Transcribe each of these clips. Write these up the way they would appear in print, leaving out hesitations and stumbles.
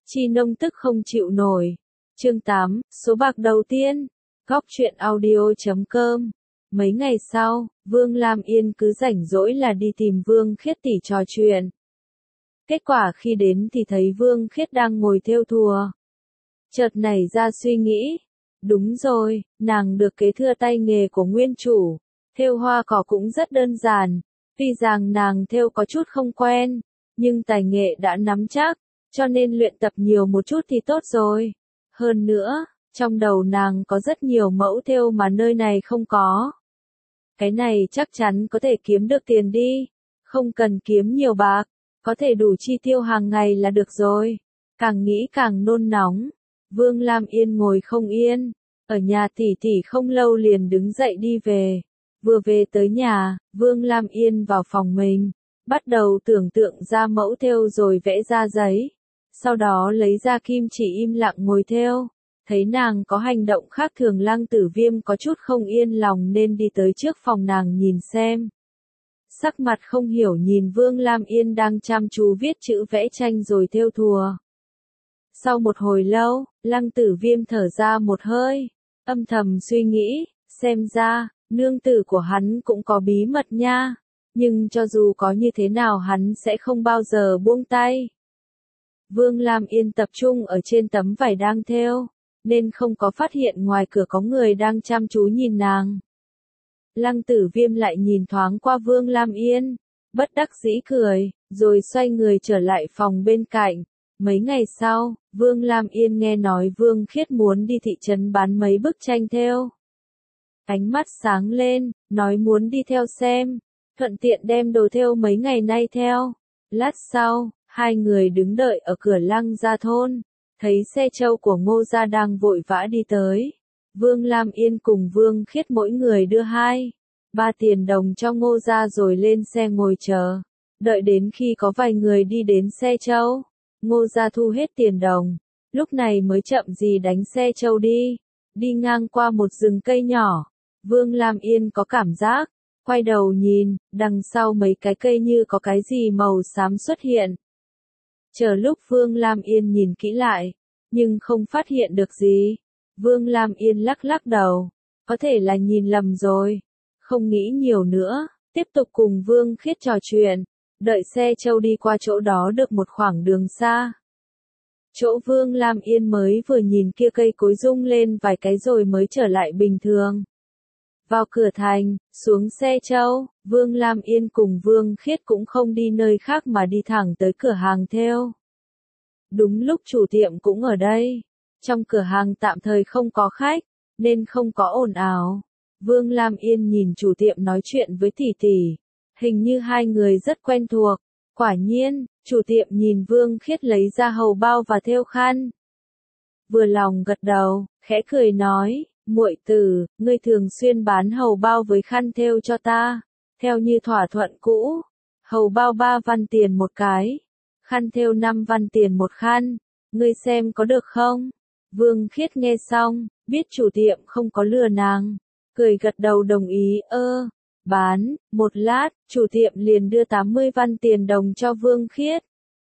Chi Nông tức không chịu nổi. Chương 8, số bạc đầu tiên. Góc truyện audio.com. Mấy ngày sau, Vương Lam Yên cứ rảnh rỗi là đi tìm Vương Khiết tỉ trò chuyện. Kết quả khi đến thì thấy Vương Khiết đang ngồi thêu thùa. Chợt nảy ra suy nghĩ. Đúng rồi, nàng được kế thừa tay nghề của nguyên chủ. Thêu hoa cỏ cũng rất đơn giản. Tuy rằng nàng thêu có chút không quen, nhưng tài nghệ đã nắm chắc, cho nên luyện tập nhiều một chút thì tốt rồi. Hơn nữa, trong đầu nàng có rất nhiều mẫu thêu mà nơi này không có. Cái này chắc chắn có thể kiếm được tiền đi, không cần kiếm nhiều bạc, có thể đủ chi tiêu hàng ngày là được rồi. Càng nghĩ càng nôn nóng, Vương Lam Yên ngồi không yên, ở nhà tỉ tỉ không lâu liền đứng dậy đi về. Vừa về tới nhà, Vương Lam Yên vào phòng mình, bắt đầu tưởng tượng ra mẫu thêu rồi vẽ ra giấy. Sau đó lấy ra kim chỉ im lặng ngồi thêu. Thấy nàng có hành động khác thường, Lăng Tử Viêm có chút không yên lòng nên đi tới trước phòng nàng nhìn xem. Sắc mặt không hiểu nhìn Vương Lam Yên đang chăm chú viết chữ vẽ tranh rồi thêu thùa. Sau một hồi lâu, Lăng Tử Viêm thở ra một hơi, âm thầm suy nghĩ, xem ra, nương tử của hắn cũng có bí mật nha, nhưng cho dù có như thế nào hắn sẽ không bao giờ buông tay. Vương Lam Yên tập trung ở trên tấm vải đang thêu, nên không có phát hiện ngoài cửa có người đang chăm chú nhìn nàng. Lăng Tử Viêm lại nhìn thoáng qua Vương Lam Yên, bất đắc dĩ cười, rồi xoay người trở lại phòng bên cạnh. Mấy ngày sau, Vương Lam Yên nghe nói Vương Khiết muốn đi thị trấn bán mấy bức tranh thêu. Ánh mắt sáng lên, nói muốn đi theo xem, thuận tiện đem đồ thêu mấy ngày nay theo. Lát sau, hai người đứng đợi ở cửa Lăng gia thôn, thấy xe trâu của Ngô gia đang vội vã đi tới. Vương Lam Yên cùng Vương Khiết mỗi người đưa 2-3 tiền đồng cho Ngô gia rồi lên xe ngồi chờ. Đợi đến khi có vài người đi đến xe trâu, Ngô gia thu hết tiền đồng, lúc này mới chậm gì đánh xe trâu đi. Đi ngang qua một rừng cây nhỏ, Vương Lam Yên có cảm giác, quay đầu nhìn, đằng sau mấy cái cây như có cái gì màu xám xuất hiện. Chờ lúc Vương Lam Yên nhìn kỹ lại, nhưng không phát hiện được gì. Vương Lam Yên lắc lắc đầu, có thể là nhìn lầm rồi. Không nghĩ nhiều nữa, tiếp tục cùng Vương Khiết trò chuyện, đợi xe trâu đi qua chỗ đó được một khoảng đường xa. Chỗ Vương Lam Yên mới vừa nhìn kia cây cối rung lên vài cái rồi mới trở lại bình thường. Vào cửa thành, xuống xe trâu, Vương Lam Yên cùng Vương Khiết cũng không đi nơi khác mà đi thẳng tới cửa hàng thêu. Đúng lúc chủ tiệm cũng ở đây. Trong cửa hàng tạm thời không có khách, nên không có ồn ào. Vương Lam Yên nhìn chủ tiệm nói chuyện với tỷ tỷ. Hình như hai người rất quen thuộc. Quả nhiên, chủ tiệm nhìn Vương Khiết lấy ra hầu bao và thêu khăn. Vừa lòng gật đầu, khẽ cười nói, muội tử, ngươi thường xuyên bán hầu bao với khăn thêu cho ta. Theo như thỏa thuận cũ, hầu bao 3 văn tiền một cái, khăn thêu 5 văn tiền một khăn, ngươi xem có được không? Vương Khiết nghe xong, biết chủ tiệm không có lừa nàng, cười gật đầu đồng ý. Bán. Một lát, chủ tiệm liền đưa 80 văn tiền đồng cho Vương Khiết.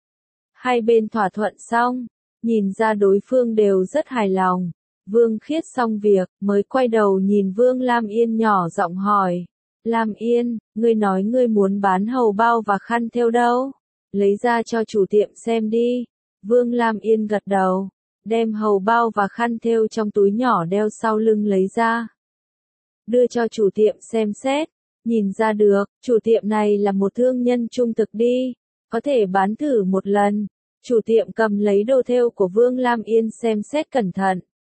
Hai bên thỏa thuận xong, nhìn ra đối phương đều rất hài lòng. Vương Khiết xong việc, mới quay đầu nhìn Vương Lam Yên nhỏ giọng hỏi. Lam Yên, ngươi nói ngươi muốn bán hầu bao và khăn thêu đâu? Lấy ra cho chủ tiệm xem đi. Vương Lam Yên gật đầu, đem hầu bao và khăn thêu trong túi nhỏ đeo sau lưng lấy ra. Đưa cho chủ tiệm xem xét, nhìn ra được, chủ tiệm này là một thương nhân trung thực đi, có thể bán thử một lần. Chủ tiệm cầm lấy đồ thêu của Vương Lam Yên xem xét cẩn thận.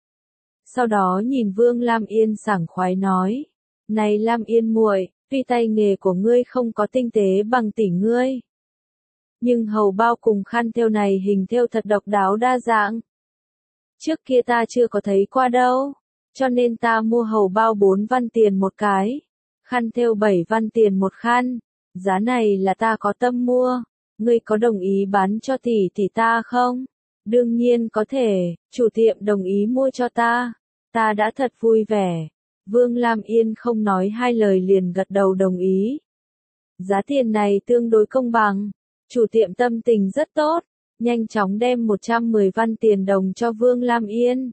Sau đó nhìn Vương Lam Yên sảng khoái nói, này Lam Yên muội, tuy tay nghề của ngươi không có tinh tế bằng tỷ ngươi, nhưng hầu bao cùng khăn thêu này hình thêu thật độc đáo đa dạng. Trước kia ta chưa có thấy qua đâu, cho nên ta mua hầu bao 4 văn tiền một cái, khăn thêu 7 văn tiền một khăn, giá này là ta có tâm mua, ngươi có đồng ý bán cho tỷ tỷ ta không? Đương nhiên có thể, chủ tiệm đồng ý mua cho ta đã thật vui vẻ. Vương Lam Yên không nói hai lời liền gật đầu đồng ý. Giá tiền này tương đối công bằng, chủ tiệm tâm tình rất tốt, nhanh chóng đem 110 văn tiền đồng cho Vương Lam Yên.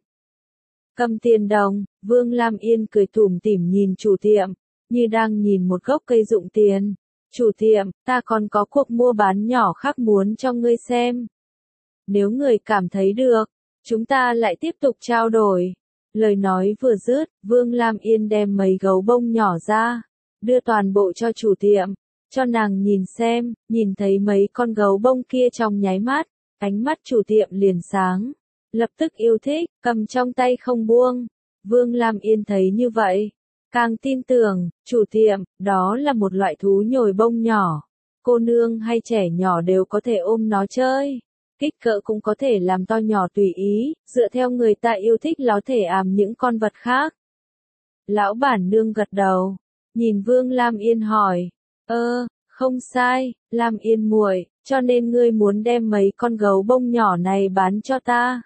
Cầm tiền đồng, Vương Lam Yên cười tủm tỉm nhìn chủ tiệm, như đang nhìn một gốc cây dụng tiền. Chủ tiệm, ta còn có cuộc mua bán nhỏ khác muốn cho ngươi xem. Nếu người cảm thấy được, chúng ta lại tiếp tục trao đổi. Lời nói vừa dứt, Vương Lam Yên đem mấy gấu bông nhỏ ra, đưa toàn bộ cho chủ tiệm, cho nàng nhìn xem, nhìn thấy mấy con gấu bông kia trong nháy mắt, ánh mắt chủ tiệm liền sáng, lập tức yêu thích, cầm trong tay không buông. Vương Lam Yên thấy như vậy, càng tin tưởng, chủ tiệm, đó là một loại thú nhồi bông nhỏ, cô nương hay trẻ nhỏ đều có thể ôm nó chơi. Kích cỡ cũng có thể làm to nhỏ tùy ý, dựa theo người ta yêu thích có thể àm những con vật khác. Lão bản nương gật đầu, nhìn Vương Lam Yên hỏi, không sai, Lam Yên muội, cho nên ngươi muốn đem mấy con gấu bông nhỏ này bán cho ta.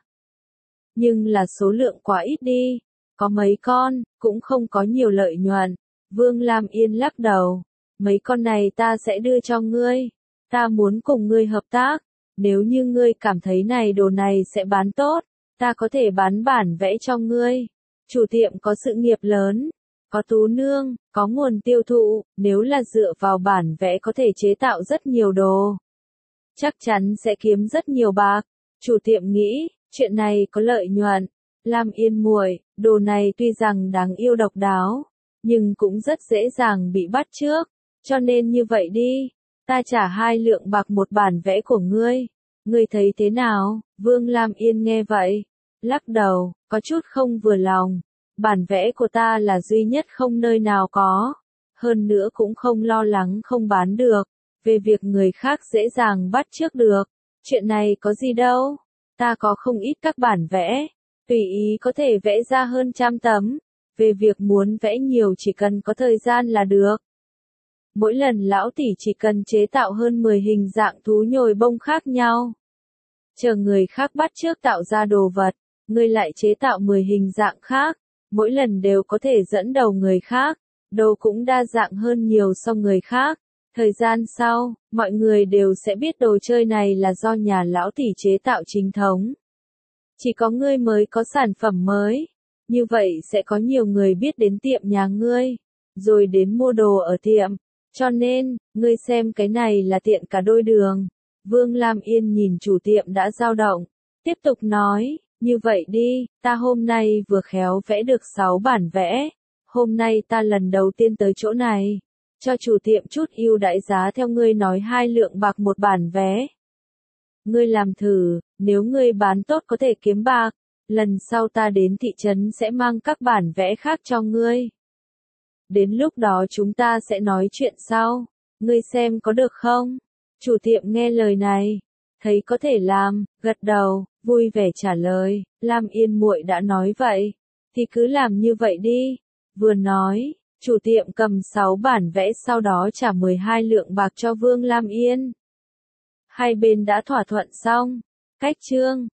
Nhưng là số lượng quá ít đi, có mấy con, cũng không có nhiều lợi nhuận. Vương Lam Yên lắc đầu, mấy con này ta sẽ đưa cho ngươi, ta muốn cùng ngươi hợp tác. Nếu như ngươi cảm thấy đồ này sẽ bán tốt, ta có thể bán bản vẽ cho ngươi. Chủ tiệm có sự nghiệp lớn, có tú nương, có nguồn tiêu thụ, nếu là dựa vào bản vẽ có thể chế tạo rất nhiều đồ. Chắc chắn sẽ kiếm rất nhiều bạc. Chủ tiệm nghĩ, chuyện này có lợi nhuận. Lam Yên muội, đồ này tuy rằng đáng yêu độc đáo, nhưng cũng rất dễ dàng bị bắt chước, cho nên như vậy đi. Ta trả 2 lượng bạc một bản vẽ của ngươi. Ngươi thấy thế nào? Vương Lam Yên nghe vậy, lắc đầu, có chút không vừa lòng. Bản vẽ của ta là duy nhất không nơi nào có. Hơn nữa cũng không lo lắng không bán được. Về việc người khác dễ dàng bắt chước được. Chuyện này có gì đâu. Ta có không ít các bản vẽ. Tùy ý có thể vẽ ra hơn 100 tấm. Về việc muốn vẽ nhiều chỉ cần có thời gian là được. Mỗi lần lão tỷ chỉ cần chế tạo hơn 10 hình dạng thú nhồi bông khác nhau. Chờ người khác bắt chước tạo ra đồ vật, ngươi lại chế tạo 10 hình dạng khác, mỗi lần đều có thể dẫn đầu người khác, đồ cũng đa dạng hơn nhiều so người khác. Thời gian sau, mọi người đều sẽ biết đồ chơi này là do nhà lão tỷ chế tạo chính thống. Chỉ có ngươi mới có sản phẩm mới, như vậy sẽ có nhiều người biết đến tiệm nhà ngươi, rồi đến mua đồ ở tiệm. Cho nên, ngươi xem cái này là tiện cả đôi đường. Vương Lam Yên nhìn chủ tiệm đã dao động, tiếp tục nói, như vậy đi, ta hôm nay vừa khéo vẽ được 6 bản vẽ, hôm nay ta lần đầu tiên tới chỗ này, cho chủ tiệm chút ưu đãi giá theo ngươi nói 2 lượng bạc một bản vẽ. Ngươi làm thử, nếu ngươi bán tốt có thể kiếm bạc, lần sau ta đến thị trấn sẽ mang các bản vẽ khác cho ngươi. Đến lúc đó chúng ta sẽ nói chuyện sau, ngươi xem có được không? Chủ tiệm nghe lời này, thấy có thể làm, gật đầu, vui vẻ trả lời, Lam Yên muội đã nói vậy, thì cứ làm như vậy đi. Vừa nói, chủ tiệm cầm 6 bản vẽ sau đó trả 12 lượng bạc cho Vương Lam Yên. Hai bên đã thỏa thuận xong, cách chương